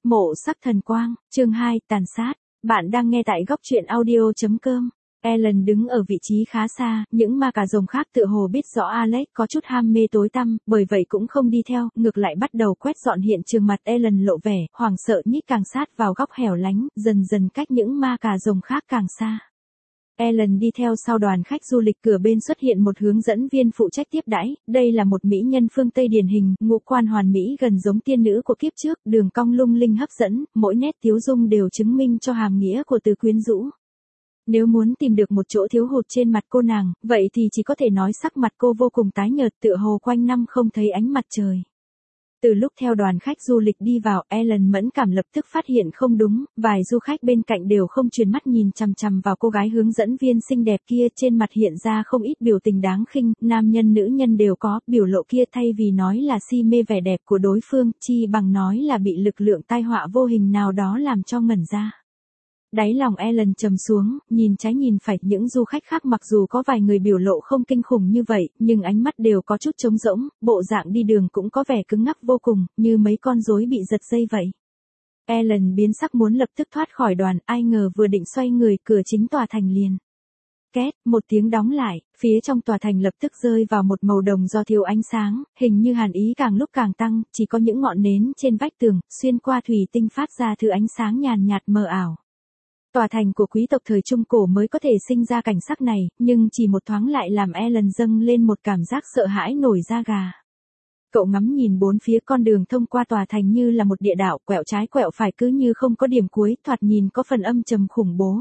Mộ sắc thần quang, chương 2, tàn sát. Bạn đang nghe tại góc truyện audio.com. Ellen đứng ở vị trí khá xa, những ma cà rồng khác tựa hồ biết rõ Alex có chút ham mê tối tăm, bởi vậy cũng không đi theo, ngược lại bắt đầu quét dọn hiện trường. Mặt Ellen lộ vẻ, hoảng sợ nhích càng sát vào góc hẻo lánh, dần dần cách những ma cà rồng khác càng xa. Ellen đi theo sau đoàn khách du lịch, cửa bên xuất hiện một hướng dẫn viên phụ trách tiếp đãi, đây là một mỹ nhân phương Tây điển hình, ngũ quan hoàn mỹ gần giống tiên nữ của kiếp trước, đường cong lung linh hấp dẫn, mỗi nét tiếu dung đều chứng minh cho hàm nghĩa của từ quyến rũ. Nếu muốn tìm được một chỗ thiếu hụt trên mặt cô nàng, vậy thì chỉ có thể nói sắc mặt cô vô cùng tái nhợt, tựa hồ quanh năm không thấy ánh mặt trời. Từ lúc theo đoàn khách du lịch đi vào, Ellen mẫn cảm lập tức phát hiện không đúng, vài du khách bên cạnh đều không chuyển mắt nhìn chằm chằm vào cô gái hướng dẫn viên xinh đẹp kia, trên mặt hiện ra không ít biểu tình đáng khinh, nam nhân nữ nhân đều có, biểu lộ kia thay vì nói là si mê vẻ đẹp của đối phương, chi bằng nói là bị lực lượng tai họa vô hình nào đó làm cho ngẩn ra. Đáy lòng Ellen trầm xuống, nhìn trái nhìn phải, những du khách khác mặc dù có vài người biểu lộ không kinh khủng như vậy, nhưng ánh mắt đều có chút trống rỗng, bộ dạng đi đường cũng có vẻ cứng ngắc vô cùng, như mấy con rối bị giật dây vậy. Ellen biến sắc muốn lập tức thoát khỏi đoàn, ai ngờ vừa định xoay người, cửa chính tòa thành liền. Két, một tiếng đóng lại, phía trong tòa thành lập tức rơi vào một màu đồng do thiếu ánh sáng, hình như hàn ý càng lúc càng tăng, chỉ có những ngọn nến trên vách tường, xuyên qua thủy tinh phát ra thứ ánh sáng nhàn nhạt mờ ảo. Tòa thành của quý tộc thời Trung Cổ mới có thể sinh ra cảnh sắc này, nhưng chỉ một thoáng lại làm Ellen dâng lên một cảm giác sợ hãi nổi da gà. Cậu ngắm nhìn bốn phía, con đường thông qua tòa thành như là một địa đạo, quẹo trái quẹo phải cứ như không có điểm cuối, thoạt nhìn có phần âm trầm khủng bố,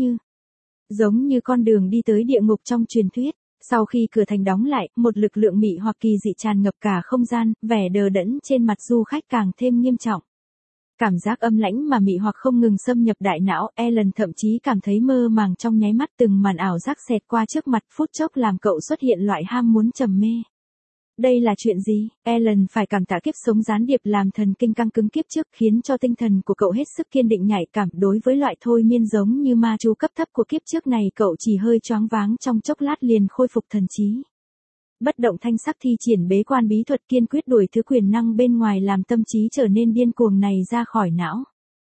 giống như con đường đi tới địa ngục trong truyền thuyết. Sau khi cửa thành đóng lại, một lực lượng mị hoặc kỳ dị tràn ngập cả không gian, vẻ đờ đẫn trên mặt du khách càng thêm nghiêm trọng. Cảm giác âm lãnh mà mị hoặc không ngừng xâm nhập đại não, Ellen thậm chí cảm thấy mơ màng trong nháy mắt, từng màn ảo giác xẹt qua trước mặt, phút chốc làm cậu xuất hiện loại ham muốn trầm mê. Đây là chuyện gì? Ellen phải cảm tạ kiếp sống gián điệp làm thần kinh căng cứng kiếp trước, khiến cho tinh thần của cậu hết sức kiên định nhạy cảm. Đối với loại thôi miên giống như ma chú cấp thấp của kiếp trước này, cậu chỉ hơi choáng váng, trong chốc lát liền khôi phục thần trí. Bất động thanh sắc thi triển bế quan bí thuật, kiên quyết đuổi thứ quyền năng bên ngoài làm tâm trí trở nên điên cuồng này ra khỏi não.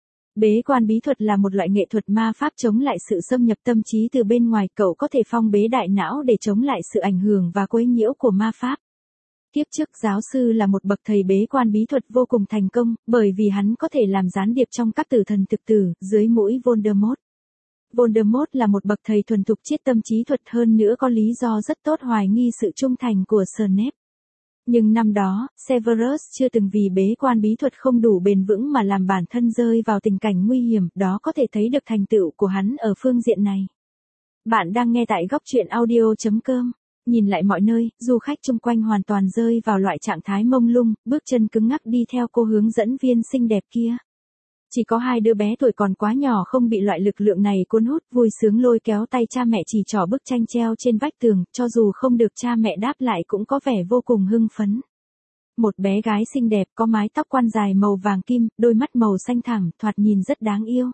Bế quan bí thuật là một loại nghệ thuật ma pháp chống lại sự xâm nhập tâm trí từ bên ngoài, cậu có thể phong bế đại não để chống lại sự ảnh hưởng và quấy nhiễu của ma pháp. Tiếp trước giáo sư là một bậc thầy bế quan bí thuật vô cùng thành công, bởi vì hắn có thể làm gián điệp trong các tử thần thực tử, dưới mũi Voldemort. Voldemort là một bậc thầy thuần thục triết tâm trí thuật, hơn nữa có lý do rất tốt hoài nghi sự trung thành của Snape. Nhưng năm đó, Severus chưa từng vì bế quan bí thuật không đủ bền vững mà làm bản thân rơi vào tình cảnh nguy hiểm, đó có thể thấy được thành tựu của hắn ở phương diện này. Bạn đang nghe tại góc truyện audio.com. Nhìn lại mọi nơi, du khách chung quanh hoàn toàn rơi vào loại trạng thái mông lung, bước chân cứng ngắc đi theo cô hướng dẫn viên xinh đẹp kia. Chỉ có hai đứa bé tuổi còn quá nhỏ không bị loại lực lượng này cuốn hút, vui sướng lôi kéo tay cha mẹ chỉ trỏ bức tranh treo trên vách tường, cho dù không được cha mẹ đáp lại cũng có vẻ vô cùng hưng phấn. Một bé gái xinh đẹp có mái tóc quăn dài màu vàng kim, đôi mắt màu xanh thẳm, thoạt nhìn rất đáng yêu.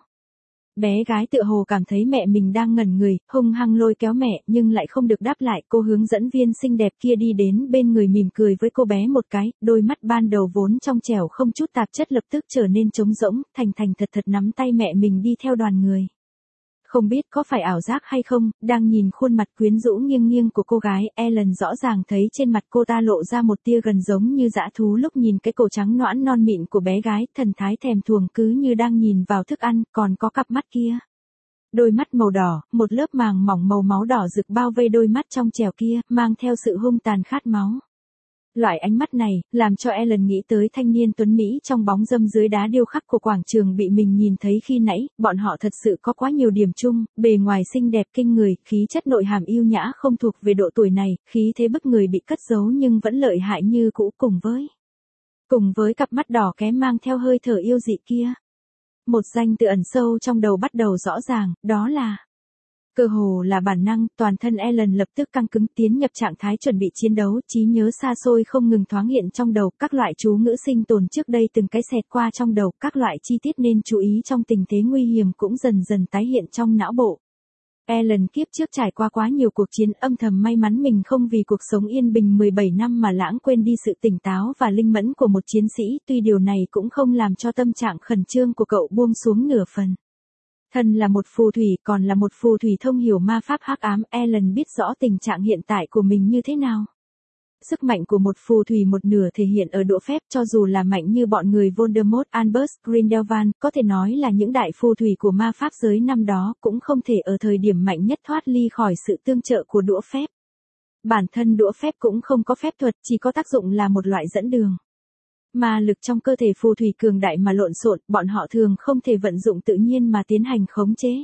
Bé gái tựa hồ cảm thấy mẹ mình đang ngẩn người, hung hăng lôi kéo mẹ, nhưng lại không được đáp lại. Cô hướng dẫn viên xinh đẹp kia đi đến bên người mỉm cười với cô bé một cái, đôi mắt ban đầu vốn trong trẻo không chút tạp chất lập tức trở nên trống rỗng, thành thành thật thật nắm tay mẹ mình đi theo đoàn người. Không biết có phải ảo giác hay không, đang nhìn khuôn mặt quyến rũ nghiêng nghiêng của cô gái, Ellen rõ ràng thấy trên mặt cô ta lộ ra một tia gần giống như dã thú lúc nhìn cái cổ trắng nõn non mịn của bé gái, thần thái thèm thuồng cứ như đang nhìn vào thức ăn, còn có cặp mắt kia. Đôi mắt màu đỏ, một lớp màng mỏng màu máu đỏ rực bao vây đôi mắt trong trẻo kia, mang theo sự hung tàn khát máu. Loại ánh mắt này, làm cho Ellen nghĩ tới thanh niên tuấn Mỹ trong bóng râm dưới đá điêu khắc của quảng trường bị mình nhìn thấy khi nãy, bọn họ thật sự có quá nhiều điểm chung, bề ngoài xinh đẹp kinh người, khí chất nội hàm yêu nhã không thuộc về độ tuổi này, khí thế bức người bị cất giấu nhưng vẫn lợi hại như cũ, cùng với cặp mắt đỏ ké mang theo hơi thở yêu dị kia. Một danh từ ẩn sâu trong đầu bắt đầu rõ ràng, đó là... Cơ hồ là bản năng, toàn thân Ellen lập tức căng cứng, tiến nhập trạng thái chuẩn bị chiến đấu, trí nhớ xa xôi không ngừng thoáng hiện trong đầu, các loại chú ngữ sinh tồn trước đây từng cái xẹt qua trong đầu, các loại chi tiết nên chú ý trong tình thế nguy hiểm cũng dần dần tái hiện trong não bộ. Ellen kiếp trước trải qua quá nhiều cuộc chiến, âm thầm may mắn mình không vì cuộc sống yên bình 17 năm mà lãng quên đi sự tỉnh táo và linh mẫn của một chiến sĩ, tuy điều này cũng không làm cho tâm trạng khẩn trương của cậu buông xuống nửa phần. Thân là một phù thủy, còn là một phù thủy thông hiểu ma pháp hắc ám, Ellen biết rõ tình trạng hiện tại của mình như thế nào. Sức mạnh của một phù thủy một nửa thể hiện ở độ phép, cho dù là mạnh như bọn người Voldemort, Albus, Grindelwald, có thể nói là những đại phù thủy của ma pháp giới năm đó, cũng không thể ở thời điểm mạnh nhất thoát ly khỏi sự tương trợ của đũa phép. Bản thân đũa phép cũng không có phép thuật, chỉ có tác dụng là một loại dẫn đường. Ma lực trong cơ thể phù thủy cường đại mà lộn xộn, bọn họ thường không thể vận dụng tự nhiên mà tiến hành khống chế.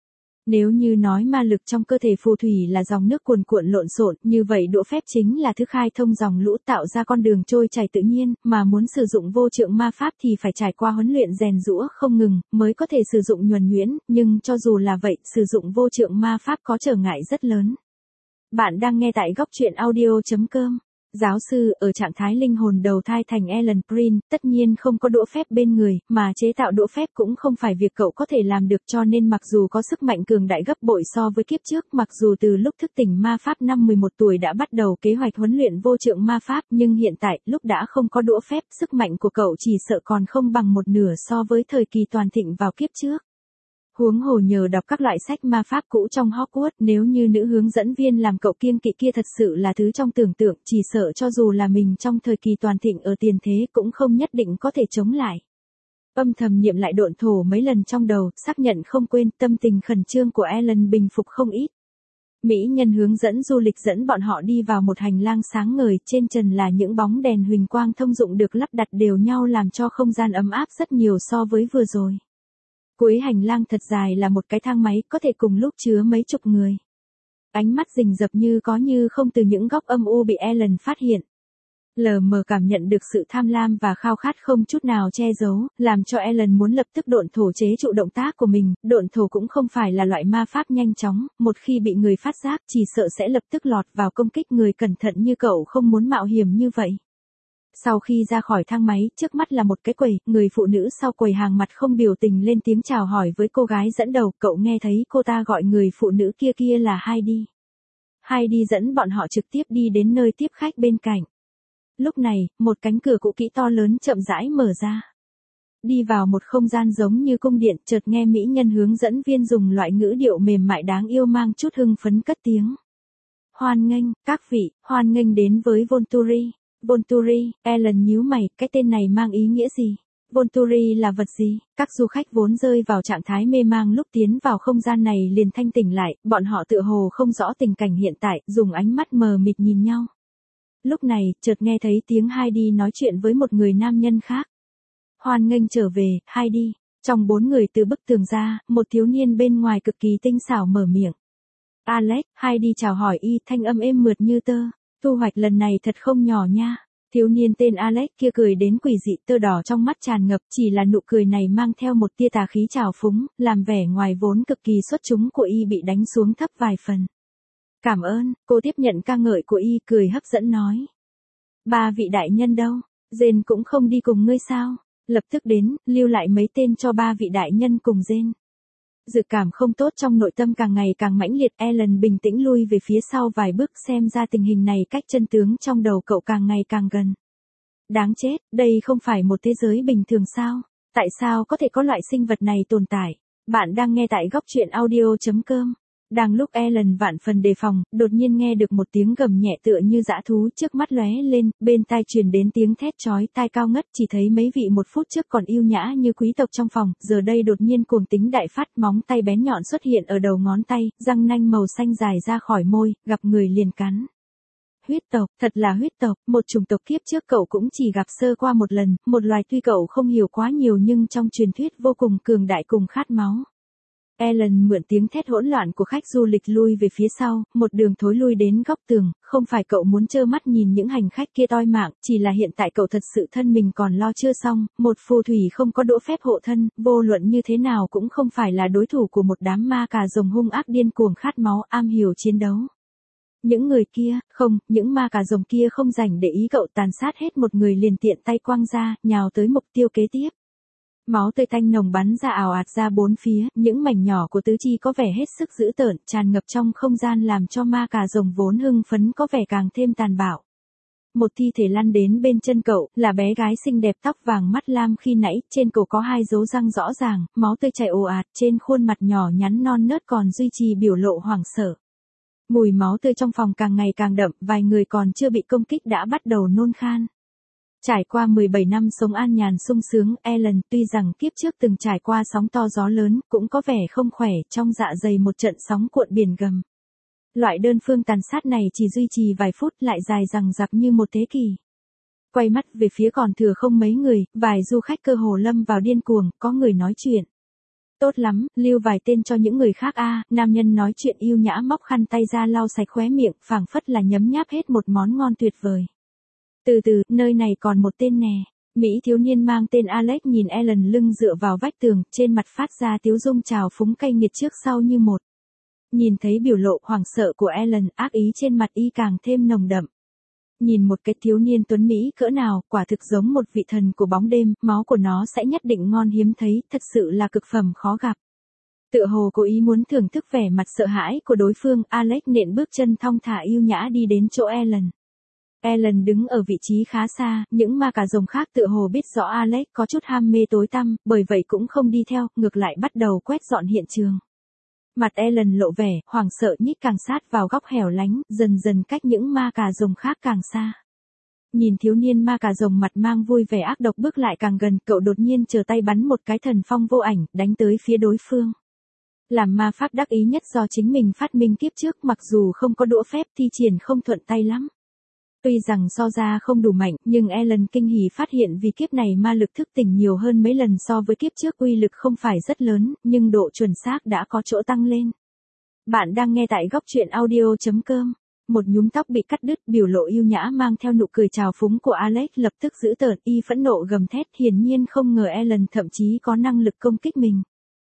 Nếu như nói ma lực trong cơ thể phù thủy là dòng nước cuồn cuộn lộn xộn, như vậy đũa phép chính là thứ khai thông dòng lũ tạo ra con đường trôi chảy tự nhiên, mà muốn sử dụng vô trượng ma pháp thì phải trải qua huấn luyện rèn giũa không ngừng, mới có thể sử dụng nhuần nhuyễn, nhưng cho dù là vậy, sử dụng vô trượng ma pháp có trở ngại rất lớn. Bạn đang nghe tại góc truyện audio.com. Giáo sư, ở trạng thái linh hồn đầu thai thành Ellen Prince, tất nhiên không có đũa phép bên người, mà chế tạo đũa phép cũng không phải việc cậu có thể làm được, cho nên mặc dù có sức mạnh cường đại gấp bội so với kiếp trước, mặc dù từ lúc thức tỉnh ma pháp năm 11 tuổi đã bắt đầu kế hoạch huấn luyện vô trượng ma pháp, nhưng hiện tại, lúc đã không có đũa phép, sức mạnh của cậu chỉ sợ còn không bằng một nửa so với thời kỳ toàn thịnh vào kiếp trước. Huống hồ nhờ đọc các loại sách ma pháp cũ trong Hogwarts, nếu như nữ hướng dẫn viên làm cậu kiêng kỵ kia thật sự là thứ trong tưởng tượng, chỉ sợ cho dù là mình trong thời kỳ toàn thịnh ở tiền thế cũng không nhất định có thể chống lại. Âm thầm niệm lại độn thổ mấy lần trong đầu, xác nhận không quên, tâm tình khẩn trương của Ellen bình phục không ít. Mỹ nhân hướng dẫn du lịch dẫn bọn họ đi vào một hành lang sáng ngời, trên trần là những bóng đèn huỳnh quang thông dụng được lắp đặt đều nhau làm cho không gian ấm áp rất nhiều so với vừa rồi. Cuối hành lang thật dài là một cái thang máy, có thể cùng lúc chứa mấy chục người. Ánh mắt rình rập như có như không từ những góc âm u bị Ellen phát hiện. Lờ mờ cảm nhận được sự tham lam và khao khát không chút nào che giấu, làm cho Ellen muốn lập tức độn thổ chế trụ động tác của mình. Độn thổ cũng không phải là loại ma pháp nhanh chóng, một khi bị người phát giác chỉ sợ sẽ lập tức lọt vào công kích, người cẩn thận như cậu không muốn mạo hiểm như vậy. Sau khi ra khỏi thang máy, trước mắt là một cái quầy, người phụ nữ sau quầy hàng mặt không biểu tình lên tiếng chào hỏi với cô gái dẫn đầu, cậu nghe thấy cô ta gọi người phụ nữ kia là Heidi. Heidi dẫn bọn họ trực tiếp đi đến nơi tiếp khách bên cạnh. Lúc này, một cánh cửa cũ kỹ to lớn chậm rãi mở ra. Đi vào một không gian giống như cung điện, chợt nghe mỹ nhân hướng dẫn viên dùng loại ngữ điệu mềm mại đáng yêu mang chút hưng phấn cất tiếng. Hoan nghênh, các vị, hoan nghênh đến với Volturi. Volturi, Ellen nhíu mày, cái tên này mang ý nghĩa gì? Volturi là vật gì? Các du khách vốn rơi vào trạng thái mê mang lúc tiến vào không gian này liền thanh tỉnh lại, bọn họ tựa hồ không rõ tình cảnh hiện tại, dùng ánh mắt mờ mịt nhìn nhau. Lúc này, chợt nghe thấy tiếng Heidi nói chuyện với một người nam nhân khác. Hoan nghênh trở về, Heidi. Trong 4 người từ bức tường ra, một thiếu niên bên ngoài cực kỳ tinh xảo mở miệng. Alex, Heidi chào hỏi y, thanh âm êm mượt như tơ. Thu hoạch lần này thật không nhỏ nha. Thiếu niên tên Alex kia cười đến quỷ dị, tơ đỏ trong mắt tràn ngập, chỉ là nụ cười này mang theo một tia tà khí trào phúng, làm vẻ ngoài vốn cực kỳ xuất chúng của y bị đánh xuống thấp vài phần. Cảm ơn, cô tiếp nhận ca ngợi của y, cười hấp dẫn nói. 3 vị đại nhân đâu? Jane cũng không đi cùng ngươi sao? Lập tức đến, lưu lại mấy tên cho 3 vị đại nhân cùng Jane. Dự cảm không tốt trong nội tâm càng ngày càng mãnh liệt, Ellen bình tĩnh lui về phía sau vài bước, xem ra tình hình này cách chân tướng trong đầu cậu càng ngày càng gần. Đáng chết, đây không phải một thế giới bình thường sao? Tại sao có thể có loại sinh vật này tồn tại? Bạn đang nghe tại góc truyện audio.com. Đang lúc Ellen vạn phần đề phòng, đột nhiên nghe được một tiếng gầm nhẹ tựa như dã thú, trước mắt lóe lên, bên tai truyền đến tiếng thét chói tai cao ngất, chỉ thấy mấy vị một phút trước còn yêu nhã như quý tộc trong phòng, giờ đây đột nhiên cuồng tính đại phát, móng tay bén nhọn xuất hiện ở đầu ngón tay, răng nanh màu xanh dài ra khỏi môi, gặp người liền cắn. Huyết tộc, thật là huyết tộc, một chủng tộc kiếp trước cậu cũng chỉ gặp sơ qua một lần, một loài tuy cậu không hiểu quá nhiều nhưng trong truyền thuyết vô cùng cường đại cùng khát máu. Ellen mượn tiếng thét hỗn loạn của khách du lịch lui về phía sau, một đường thối lui đến góc tường, không phải cậu muốn trơ mắt nhìn những hành khách kia toi mạng, chỉ là hiện tại cậu thật sự thân mình còn lo chưa xong, một phù thủy không có đũa phép hộ thân, vô luận như thế nào cũng không phải là đối thủ của một đám ma cà rồng hung ác điên cuồng khát máu, am hiểu chiến đấu. Những người kia, không, những ma cà rồng kia không rảnh để ý cậu, tàn sát hết một người liền tiện tay quăng ra, nhào tới mục tiêu kế tiếp. Máu tươi tanh nồng bắn ra ào ạt ra bốn phía, những mảnh nhỏ của tứ chi có vẻ hết sức dữ tợn, tràn ngập trong không gian làm cho ma cà rồng vốn hưng phấn có vẻ càng thêm tàn bạo. Một thi thể lăn đến bên chân cậu, là bé gái xinh đẹp tóc vàng mắt lam khi nãy, trên cổ có hai dấu răng rõ ràng, máu tươi chảy ồ ạt, trên khuôn mặt nhỏ nhắn non nớt còn duy trì biểu lộ hoảng sợ. Mùi máu tươi trong phòng càng ngày càng đậm, vài người còn chưa bị công kích đã bắt đầu nôn khan. Trải qua 17 năm sống an nhàn sung sướng, Ellen tuy rằng kiếp trước từng trải qua sóng to gió lớn, cũng có vẻ không khỏe, trong dạ dày một trận sóng cuộn biển gầm. Loại đơn phương tàn sát này chỉ duy trì vài phút lại dài dằng dặc như một thế kỷ. Quay mắt về phía còn thừa không mấy người, vài du khách cơ hồ lâm vào điên cuồng, có người nói chuyện. Tốt lắm, lưu vài tên cho những người khác a. Nam nhân nói chuyện yêu nhã móc khăn tay ra lau sạch khóe miệng, phảng phất là nhấm nháp hết một món ngon tuyệt vời. Từ từ, nơi này còn một tên nè. Mỹ thiếu niên mang tên Alex nhìn Ellen lưng dựa vào vách tường, trên mặt phát ra tiếu dung trào phúng cay nghiệt trước sau như một. Nhìn thấy biểu lộ hoảng sợ của Ellen, ác ý trên mặt y càng thêm nồng đậm. Nhìn một cái thiếu niên tuấn Mỹ cỡ nào, quả thực giống một vị thần của bóng đêm, máu của nó sẽ nhất định ngon hiếm thấy, thật sự là cực phẩm khó gặp. Tựa hồ cố ý muốn thưởng thức vẻ mặt sợ hãi của đối phương, Alex nện bước chân thong thả yêu nhã đi đến chỗ Ellen. Ellen đứng ở vị trí khá xa, những ma cà rồng khác tựa hồ biết rõ Alex có chút ham mê tối tăm, bởi vậy cũng không đi theo, ngược lại bắt đầu quét dọn hiện trường. Mặt Ellen lộ vẻ, hoảng sợ nhích càng sát vào góc hẻo lánh, dần dần cách những ma cà rồng khác càng xa. Nhìn thiếu niên ma cà rồng mặt mang vui vẻ ác độc bước lại càng gần, cậu đột nhiên giơ tay bắn một cái thần phong vô ảnh, đánh tới phía đối phương. Làm ma pháp đắc ý nhất do chính mình phát minh kiếp trước, mặc dù không có đũa phép thi triển không thuận tay lắm. Tuy rằng so ra không đủ mạnh, nhưng Ellen kinh hỉ phát hiện vì kiếp này ma lực thức tỉnh nhiều hơn mấy lần so với kiếp trước, uy lực không phải rất lớn, nhưng độ chuẩn xác đã có chỗ tăng lên. Bạn đang nghe tại góc truyện audio.com. Một nhúm tóc bị cắt đứt, biểu lộ yêu nhã mang theo nụ cười trào phúng của Alex lập tức dữ tợn, y phẫn nộ gầm thét, hiển nhiên không ngờ Ellen thậm chí có năng lực công kích mình.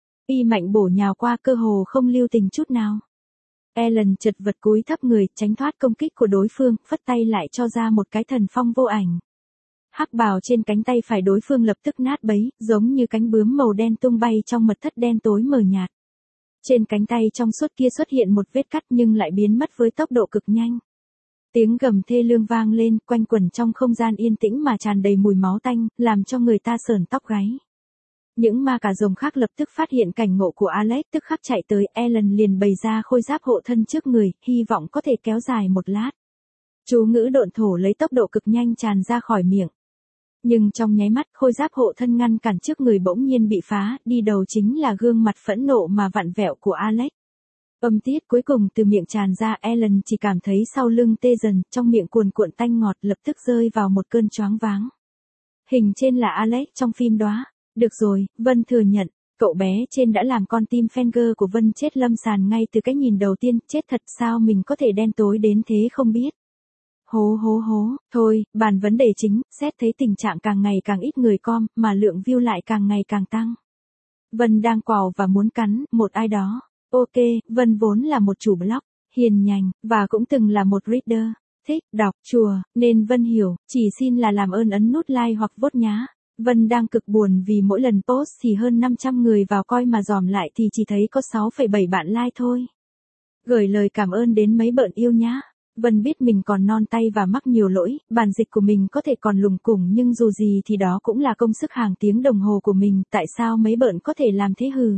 Y mạnh bổ nhào qua, cơ hồ không lưu tình chút nào. Ellen chật vật cúi thấp người, tránh thoát công kích của đối phương, phất tay lại cho ra một cái thần phong vô ảnh. Hắc bào trên cánh tay phải đối phương lập tức nát bấy, giống như cánh bướm màu đen tung bay trong mật thất đen tối mờ nhạt. Trên cánh tay trong suốt kia xuất hiện một vết cắt nhưng lại biến mất với tốc độ cực nhanh. Tiếng gầm thê lương vang lên, quanh quẩn trong không gian yên tĩnh mà tràn đầy mùi máu tanh, làm cho người ta sởn tóc gáy. Những ma cà rồng khác lập tức phát hiện cảnh ngộ của Alex, tức khắc chạy tới, Ellen liền bày ra khôi giáp hộ thân trước người, hy vọng có thể kéo dài một lát. Chú ngữ độn thổ lấy tốc độ cực nhanh tràn ra khỏi miệng. Nhưng trong nháy mắt, khôi giáp hộ thân ngăn cản trước người bỗng nhiên bị phá, đi đầu chính là gương mặt phẫn nộ mà vặn vẹo của Alex. Âm tiết cuối cùng từ miệng tràn ra, Ellen chỉ cảm thấy sau lưng tê dần, trong miệng cuồn cuộn tanh ngọt, lập tức rơi vào một cơn choáng váng. Hình trên là Alex trong phim đó. Được rồi, Vân thừa nhận, cậu bé trên đã làm con tim Fenger của Vân chết lâm sàn ngay từ cái nhìn đầu tiên, chết thật sao mình có thể đen tối đến thế không biết. Hố, thôi, bàn vấn đề chính, xét thấy tình trạng càng ngày càng ít người com, mà lượng view lại càng ngày càng tăng. Vân đang quào và muốn cắn một ai đó. Ok, Vân vốn là một chủ blog, hiền nhành, và cũng từng là một reader, thích đọc chùa, nên Vân hiểu, chỉ xin là làm ơn ấn nút like hoặc vote nhá. Vân đang cực buồn vì mỗi lần post thì hơn 500 người vào coi mà dòm lại thì chỉ thấy có 6,7 bạn like thôi. Gửi lời cảm ơn đến mấy bợn yêu nhá. Vân biết mình còn non tay và mắc nhiều lỗi, bản dịch của mình có thể còn lùng củng nhưng dù gì thì đó cũng là công sức hàng tiếng đồng hồ của mình, tại sao mấy bợn có thể làm thế hừ.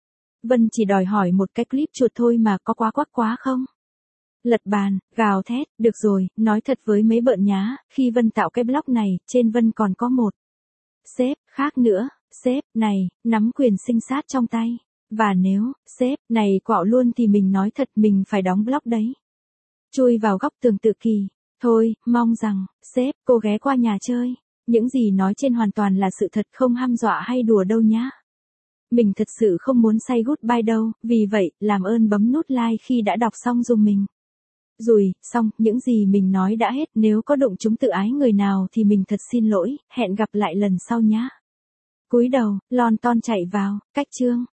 Vân chỉ đòi hỏi một cái clip chuột thôi mà có quá quắc quá không? Lật bàn, gào thét, được rồi, nói thật với mấy bợn nhá, khi Vân tạo cái blog này, trên Vân còn có một sếp khác nữa, sếp này, nắm quyền sinh sát trong tay. Và nếu, sếp này quạo luôn thì mình nói thật mình phải đóng blog đấy. Chui vào góc tường tự kỷ. Thôi, mong rằng, sếp, cô ghé qua nhà chơi. Những gì nói trên hoàn toàn là sự thật, không hăm dọa hay đùa đâu nhá. Mình thật sự không muốn say goodbye đâu, vì vậy, làm ơn bấm nút like khi đã đọc xong giùm mình. Rồi, xong, những gì mình nói đã hết, nếu có đụng trúng tự ái người nào thì mình thật xin lỗi, hẹn gặp lại lần sau nhá. Cúi đầu, lon ton chạy vào, cách chương.